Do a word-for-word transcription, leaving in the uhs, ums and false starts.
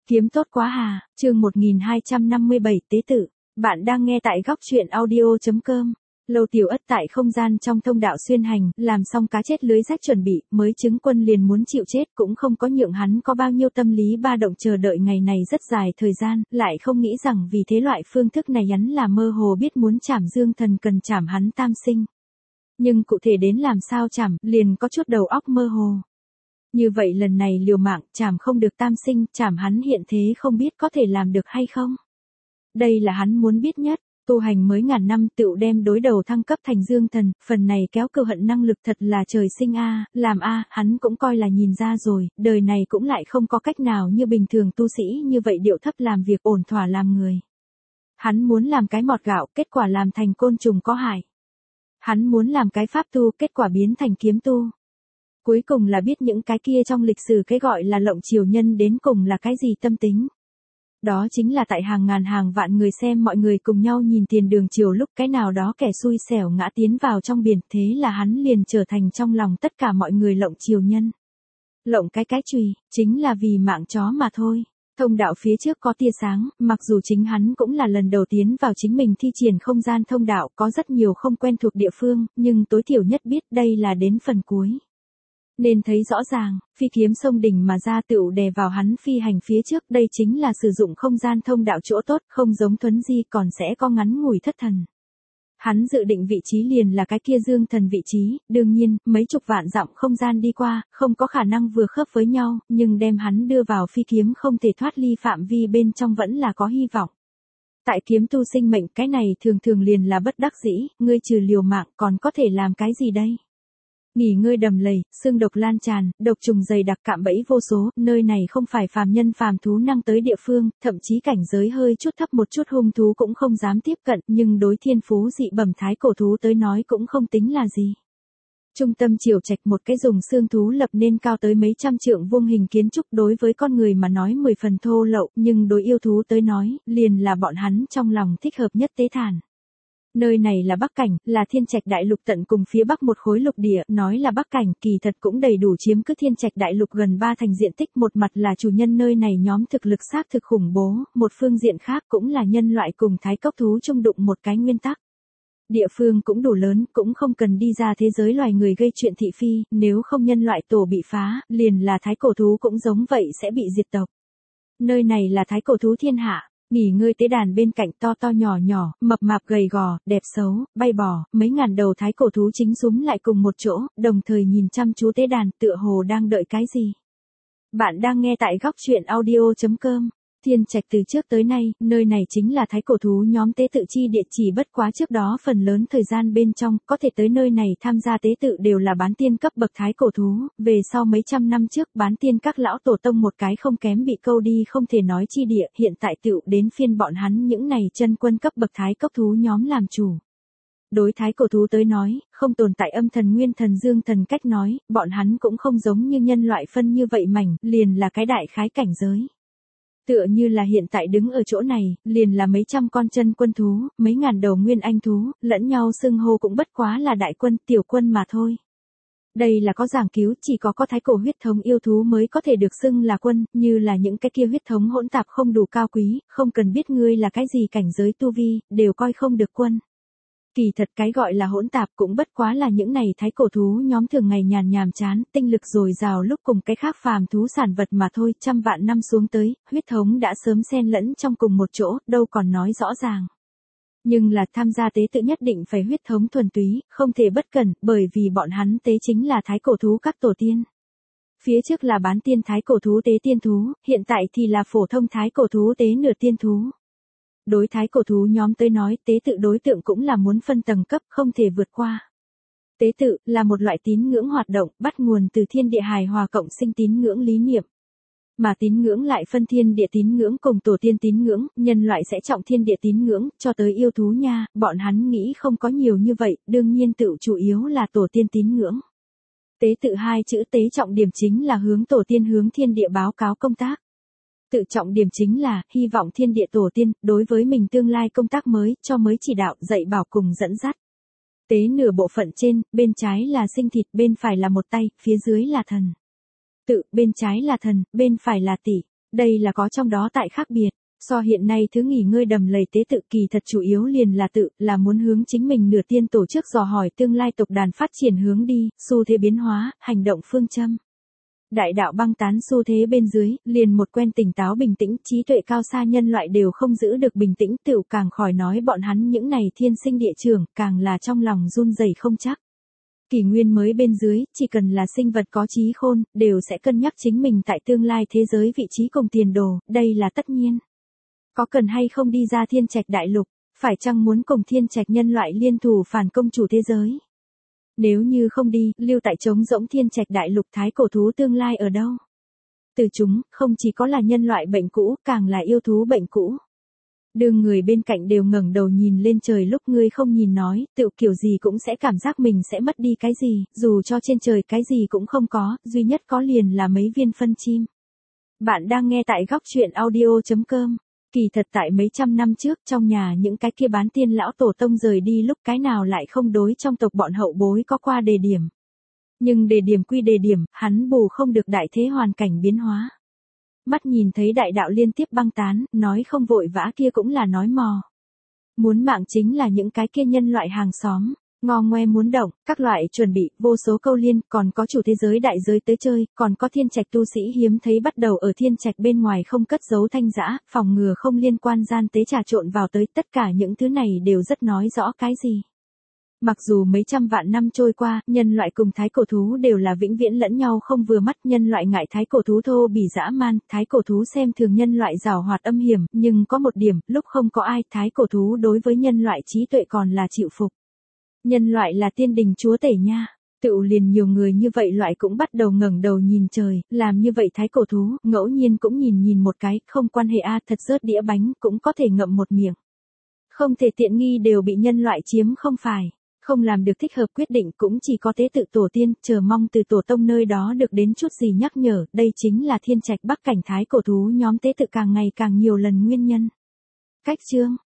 Kiếm tốt quá hà, chương một nghìn hai trăm năm mươi bảy tế tự. Bạn đang nghe tại góc truyện audio chấm com. Lâu Tiểu Ất tại không gian trong thông đạo xuyên hành, làm xong cá chết lưới rách chuẩn bị, mới chứng quân liền muốn chịu chết, cũng không có nhượng hắn có bao nhiêu tâm lý ba động chờ đợi ngày này rất dài thời gian, lại không nghĩ rằng vì thế loại phương thức này hắn là mơ hồ biết muốn trảm Dương Thần cần trảm hắn tam sinh. Nhưng cụ thể đến làm sao trảm, liền có chút đầu óc mơ hồ. Như vậy lần này liều mạng, trảm không được tam sinh, trảm hắn hiện thế không biết có thể làm được hay không. Đây là hắn muốn biết nhất, tu hành mới ngàn năm tựu đem đối đầu thăng cấp thành Dương Thần, phần này kéo cừu hận năng lực thật là trời sinh a, làm a, hắn cũng coi là nhìn ra rồi, đời này cũng lại không có cách nào như bình thường tu sĩ như vậy điệu thấp làm việc ổn thỏa làm người. Hắn muốn làm cái mọt gạo, kết quả làm thành côn trùng có hại. Hắn muốn làm cái pháp tu, kết quả biến thành kiếm tu. Cuối cùng là biết những cái kia trong lịch sử cái gọi là lộng triều nhân đến cùng là cái gì tâm tính. Đó chính là tại hàng ngàn hàng vạn người xem mọi người cùng nhau nhìn tiền đường triều lúc cái nào đó kẻ xui xẻo ngã tiến vào trong biển, thế là hắn liền trở thành trong lòng tất cả mọi người lộng triều nhân. Lộng cái cái chùy, chính là vì mạng chó mà thôi. Thông đạo phía trước có tia sáng, mặc dù chính hắn cũng là lần đầu tiến vào chính mình thi triển không gian thông đạo có rất nhiều không quen thuộc địa phương, nhưng tối thiểu nhất biết đây là đến phần cuối. Nên thấy rõ ràng, phi kiếm sông đỉnh mà ra tựu đè vào hắn phi hành phía trước, đây chính là sử dụng không gian thông đạo chỗ tốt, không giống Thuấn Di còn sẽ có ngắn ngủi thất thần. Hắn dự định vị trí liền là cái kia Dương Thần vị trí, đương nhiên, mấy chục vạn dặm không gian đi qua, không có khả năng vừa khớp với nhau, nhưng đem hắn đưa vào phi kiếm không thể thoát ly phạm vi bên trong vẫn là có hy vọng. Tại kiếm tu sinh mệnh cái này thường thường liền là bất đắc dĩ, ngươi trừ liều mạng còn có thể làm cái gì đây? Nghỉ ngơi đầm lầy, xương độc lan tràn, độc trùng dày đặc cạm bẫy vô số, nơi này không phải phàm nhân phàm thú năng tới địa phương, thậm chí cảnh giới hơi chút thấp một chút hung thú cũng không dám tiếp cận, nhưng đối thiên phú dị bẩm thái cổ thú tới nói cũng không tính là gì. Trung tâm triều trạch một cái dùng xương thú lập nên cao tới mấy trăm trượng vuông hình kiến trúc đối với con người mà nói mười phần thô lậu, nhưng đối yêu thú tới nói, liền là bọn hắn trong lòng thích hợp nhất tế thản. Nơi này là Bắc Cảnh, là Thiên Trạch Đại Lục tận cùng phía bắc một khối lục địa, nói là Bắc Cảnh, kỳ thật cũng đầy đủ chiếm cứ Thiên Trạch Đại Lục gần ba thành diện tích, một mặt là chủ nhân nơi này nhóm thực lực xác thực khủng bố, một phương diện khác cũng là nhân loại cùng thái cốc thú chung đụng một cái nguyên tắc. Địa phương cũng đủ lớn, cũng không cần đi ra thế giới loài người gây chuyện thị phi, nếu không nhân loại tổ bị phá, liền là thái cổ thú cũng giống vậy sẽ bị diệt tộc. Nơi này là thái cổ thú thiên hạ. Nghỉ ngơi tế đàn bên cạnh to to nhỏ nhỏ, mập mạp gầy gò, đẹp xấu, bay bò, mấy ngàn đầu thái cổ thú chính súm lại cùng một chỗ, đồng thời nhìn chăm chú tế đàn tựa hồ đang đợi cái gì. Bạn đang nghe tại góc truyện audio chấm com. Thiên Trạch từ trước tới nay, nơi này chính là thái cổ thú nhóm tế tự chi địa, chỉ bất quá trước đó phần lớn thời gian bên trong, có thể tới nơi này tham gia tế tự đều là bán tiên cấp bậc thái cổ thú, về sau mấy trăm năm trước bán tiên các lão tổ tông một cái không kém bị câu đi không thể nói chi địa, hiện tại tựu đến phiên bọn hắn những này chân quân cấp bậc thái cốc thú nhóm làm chủ. Đối thái cổ thú tới nói, không tồn tại âm thần nguyên thần dương thần cách nói, bọn hắn cũng không giống như nhân loại phân như vậy mảnh, liền là cái đại khái cảnh giới. Tựa như là hiện tại đứng ở chỗ này, liền là mấy trăm con chân quân thú, mấy ngàn đầu nguyên anh thú, lẫn nhau xưng hô cũng bất quá là đại quân, tiểu quân mà thôi. Đây là có giảng cứu, chỉ có có thái cổ huyết thống yêu thú mới có thể được xưng là quân, như là những cái kia huyết thống hỗn tạp không đủ cao quý, không cần biết ngươi là cái gì cảnh giới tu vi, đều coi không được quân. Kỳ thật cái gọi là hỗn tạp cũng bất quá là những này thái cổ thú nhóm thường ngày nhàn nhàm chán, tinh lực dồi dào lúc cùng cái khác phàm thú sản vật mà thôi, trăm vạn năm xuống tới, huyết thống đã sớm xen lẫn trong cùng một chỗ, đâu còn nói rõ ràng. Nhưng là tham gia tế tự nhất định phải huyết thống thuần túy, không thể bất cẩn, bởi vì bọn hắn tế chính là thái cổ thú các tổ tiên. Phía trước là bán tiên thái cổ thú tế tiên thú, hiện tại thì là phổ thông thái cổ thú tế nửa tiên thú. Đối thái cổ thú nhóm tới nói, tế tự đối tượng cũng là muốn phân tầng cấp, không thể vượt qua. Tế tự là một loại tín ngưỡng hoạt động, bắt nguồn từ thiên địa hài hòa cộng sinh tín ngưỡng lý niệm. Mà tín ngưỡng lại phân thiên địa tín ngưỡng cùng tổ tiên tín ngưỡng, nhân loại sẽ trọng thiên địa tín ngưỡng, cho tới yêu thú nha, bọn hắn nghĩ không có nhiều như vậy, đương nhiên tự chủ yếu là tổ tiên tín ngưỡng. Tế tự hai chữ tế trọng điểm chính là hướng tổ tiên hướng thiên địa báo cáo công tác. Tự trọng điểm chính là, hy vọng thiên địa tổ tiên, đối với mình tương lai công tác mới, cho mới chỉ đạo, dạy bảo cùng dẫn dắt. Tế nửa bộ phận trên, bên trái là sinh thịt, bên phải là một tay, phía dưới là thần. Tự, bên trái là thần, bên phải là tỷ. Đây là có trong đó tại khác biệt. So hiện nay thứ nghỉ ngơi đầm lầy tế tự kỳ thật chủ yếu liền là tự, là muốn hướng chính mình nửa tiên tổ chức dò hỏi tương lai tộc đàn phát triển hướng đi, xu thế biến hóa, hành động phương châm. Đại đạo băng tán xu thế bên dưới, liền một quen tỉnh táo bình tĩnh, trí tuệ cao xa nhân loại đều không giữ được bình tĩnh, tựu càng khỏi nói bọn hắn những này thiên sinh địa trưởng, càng là trong lòng run rẩy không chắc. Kỷ nguyên mới bên dưới, chỉ cần là sinh vật có trí khôn, đều sẽ cân nhắc chính mình tại tương lai thế giới vị trí cùng tiền đồ, đây là tất nhiên. Có cần hay không đi ra thiên trạch đại lục, phải chăng muốn cùng thiên trạch nhân loại liên thủ phản công chủ thế giới? Nếu như không đi, lưu tại trống rỗng thiên trạch đại lục thái cổ thú tương lai ở đâu? Từ chúng, không chỉ có là nhân loại bệnh cũ, càng là yêu thú bệnh cũ. Đường người bên cạnh đều ngẩng đầu nhìn lên trời lúc ngươi không nhìn nói, tự kiểu gì cũng sẽ cảm giác mình sẽ mất đi cái gì, dù cho trên trời cái gì cũng không có, duy nhất có liền là mấy viên phân chim. Bạn đang nghe tại góc chuyện audio chấm com. Kỳ thật tại mấy trăm năm trước trong nhà những cái kia bán tiên lão tổ tông rời đi lúc cái nào lại không đối trong tộc bọn hậu bối có qua đề điểm. Nhưng đề điểm quy đề điểm, hắn bù không được đại thế hoàn cảnh biến hóa. Mắt nhìn thấy đại đạo liên tiếp băng tán, nói không vội vã kia cũng là nói mò. Muốn mạng chính là những cái kia nhân loại hàng xóm. Ngo ngoe muốn động, các loại chuẩn bị, vô số câu liên, còn có chủ thế giới đại giới tới chơi, còn có thiên trạch tu sĩ hiếm thấy bắt đầu ở thiên trạch bên ngoài không cất giấu thanh dã, phòng ngừa không liên quan gian tế trà trộn vào tới, tất cả những thứ này đều rất nói rõ cái gì. Mặc dù mấy trăm vạn năm trôi qua, nhân loại cùng thái cổ thú đều là vĩnh viễn lẫn nhau không vừa mắt, nhân loại ngại thái cổ thú thô bỉ dã man, thái cổ thú xem thường nhân loại giàu hoạt âm hiểm, nhưng có một điểm, lúc không có ai, thái cổ thú đối với nhân loại trí tuệ còn là chịu phục. Nhân loại là tiên đình chúa tể nha. Tựu liền nhiều người như vậy loại cũng bắt đầu ngẩng đầu nhìn trời, làm như vậy thái cổ thú, ngẫu nhiên cũng nhìn nhìn một cái, không quan hệ a, thật rớt đĩa bánh, cũng có thể ngậm một miệng. Không thể tiện nghi đều bị nhân loại chiếm không phải, không làm được thích hợp quyết định cũng chỉ có tế tự tổ tiên, chờ mong từ tổ tông nơi đó được đến chút gì nhắc nhở, đây chính là thiên trạch bắc cảnh thái cổ thú nhóm tế tự càng ngày càng nhiều lần nguyên nhân. Cách chương